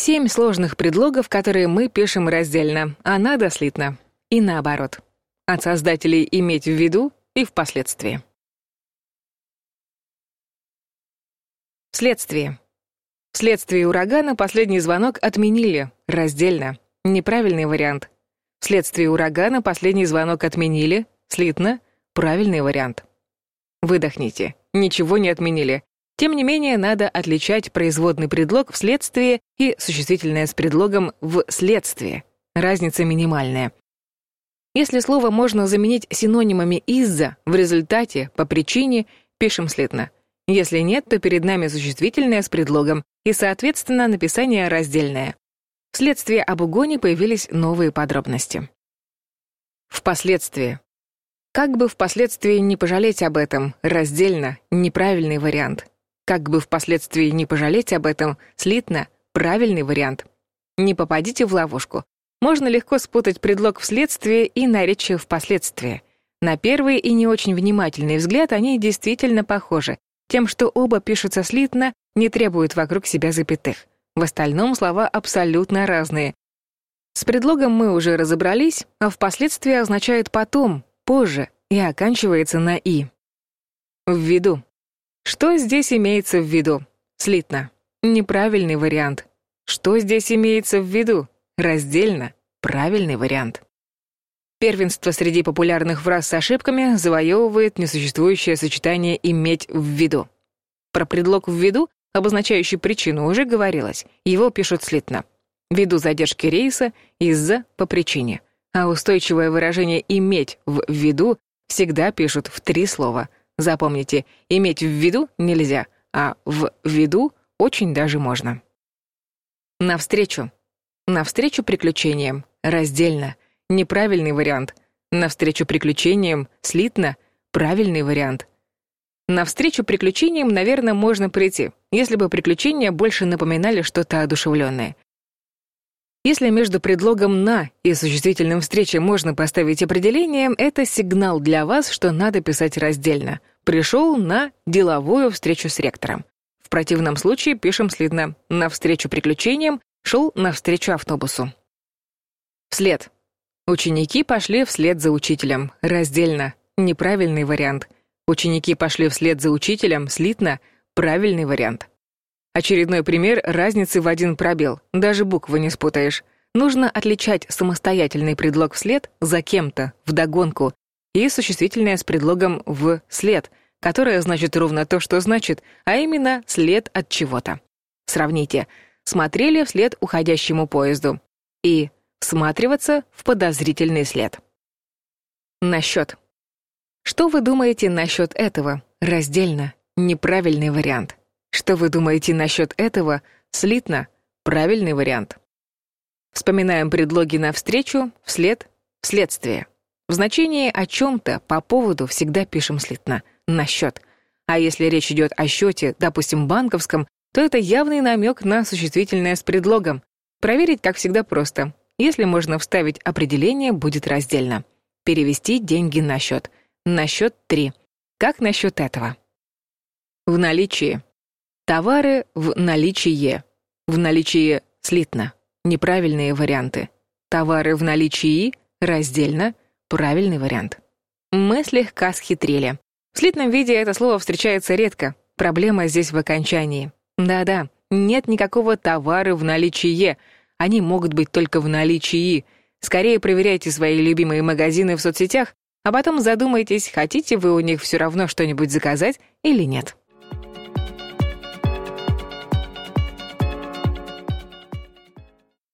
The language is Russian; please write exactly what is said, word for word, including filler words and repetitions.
Семь сложных предлогов, которые мы пишем раздельно, а надо слитно. И наоборот. От создателей иметь в виду и впоследствии. Вследствие. Вследствие урагана последний звонок отменили, раздельно. Неправильный вариант. Вследствие урагана последний звонок отменили, слитно, правильный вариант. Выдохните. Ничего не отменили. Тем не менее, надо отличать производный предлог вследствие и существительное с предлогом вследствие. Разница минимальная. Если слово можно заменить синонимами «из-за», «в результате», «по причине», пишем слитно. Если нет, то перед нами существительное с предлогом и, соответственно, написание раздельное. Вследствие об угоне появились новые подробности. Впоследствии. Как бы впоследствии не пожалеть об этом, раздельно, неправильный вариант. Как бы впоследствии не пожалеть об этом, слитно, правильный вариант. Не попадите в ловушку. Можно легко спутать предлог вследствие и наречие впоследствии. На первый и не очень внимательный взгляд они действительно похожи, тем, что оба пишутся слитно, не требуют вокруг себя запятых. В остальном слова абсолютно разные. С предлогом мы уже разобрались, а впоследствии означает «потом», «позже» и оканчивается на «и». В виду. Что здесь имеется в виду? Слитно. Неправильный вариант. Что здесь имеется в виду? Раздельно. Правильный вариант. Первенство среди популярных фраз с ошибками завоевывает несуществующее сочетание «иметь в виду». Про предлог «в виду», обозначающий причину, уже говорилось. Его пишут слитно. Ввиду задержки рейса, из-за, по причине. А устойчивое выражение «иметь в виду» всегда пишут в три слова. Запомните, иметь в виду нельзя, а в виду очень даже можно. Навстречу. Навстречу приключениям. Раздельно. Неправильный вариант. Навстречу приключениям. Слитно. Правильный вариант. Навстречу приключениям, наверное, можно прийти, если бы приключения больше напоминали что-то одушевленное. Если между предлогом «на» и существительным «встречи» можно поставить определение, это сигнал для вас, что надо писать раздельно. Пришел на деловую встречу с ректором. В противном случае пишем слитно. Навстречу приключениям, шел навстречу автобусу. Вслед. Ученики пошли вслед за учителем. Раздельно. Неправильный вариант. Ученики пошли вслед за учителем. Слитно. Правильный вариант. Очередной пример разницы в один пробел. Даже буквы не спутаешь. Нужно отличать самостоятельный предлог «вслед» за кем-то, вдогонку, и существительное с предлогом «вслед», которое значит ровно то, что значит, а именно «след от чего-то». Сравните. Смотрели вслед уходящему поезду. И всматриваться в подозрительный след. Насчет. Что вы думаете насчет этого? Раздельно. Неправильный вариант. Что вы думаете насчет этого? Слитно. Правильный вариант. Вспоминаем предлоги навстречу, вслед, вследствие. В значении о чем-то, по поводу всегда пишем слитно. Насчет. А если речь идет о счете, допустим, банковском, то это явный намек на существительное с предлогом. Проверить, как всегда, просто. Если можно вставить определение, будет раздельно. Перевести деньги на счет. На счет три. Как насчет этого? В наличии. Товары в наличии. В наличии слитно. Неправильные варианты. Товары в наличии раздельно. Правильный вариант. Мы слегка схитрили. В слитном виде это слово встречается редко. Проблема здесь в окончании. Да-да, нет никакого товара в наличии. Они могут быть только в наличии. Скорее проверяйте свои любимые магазины в соцсетях, а потом задумайтесь, хотите вы у них все равно что-нибудь заказать или нет.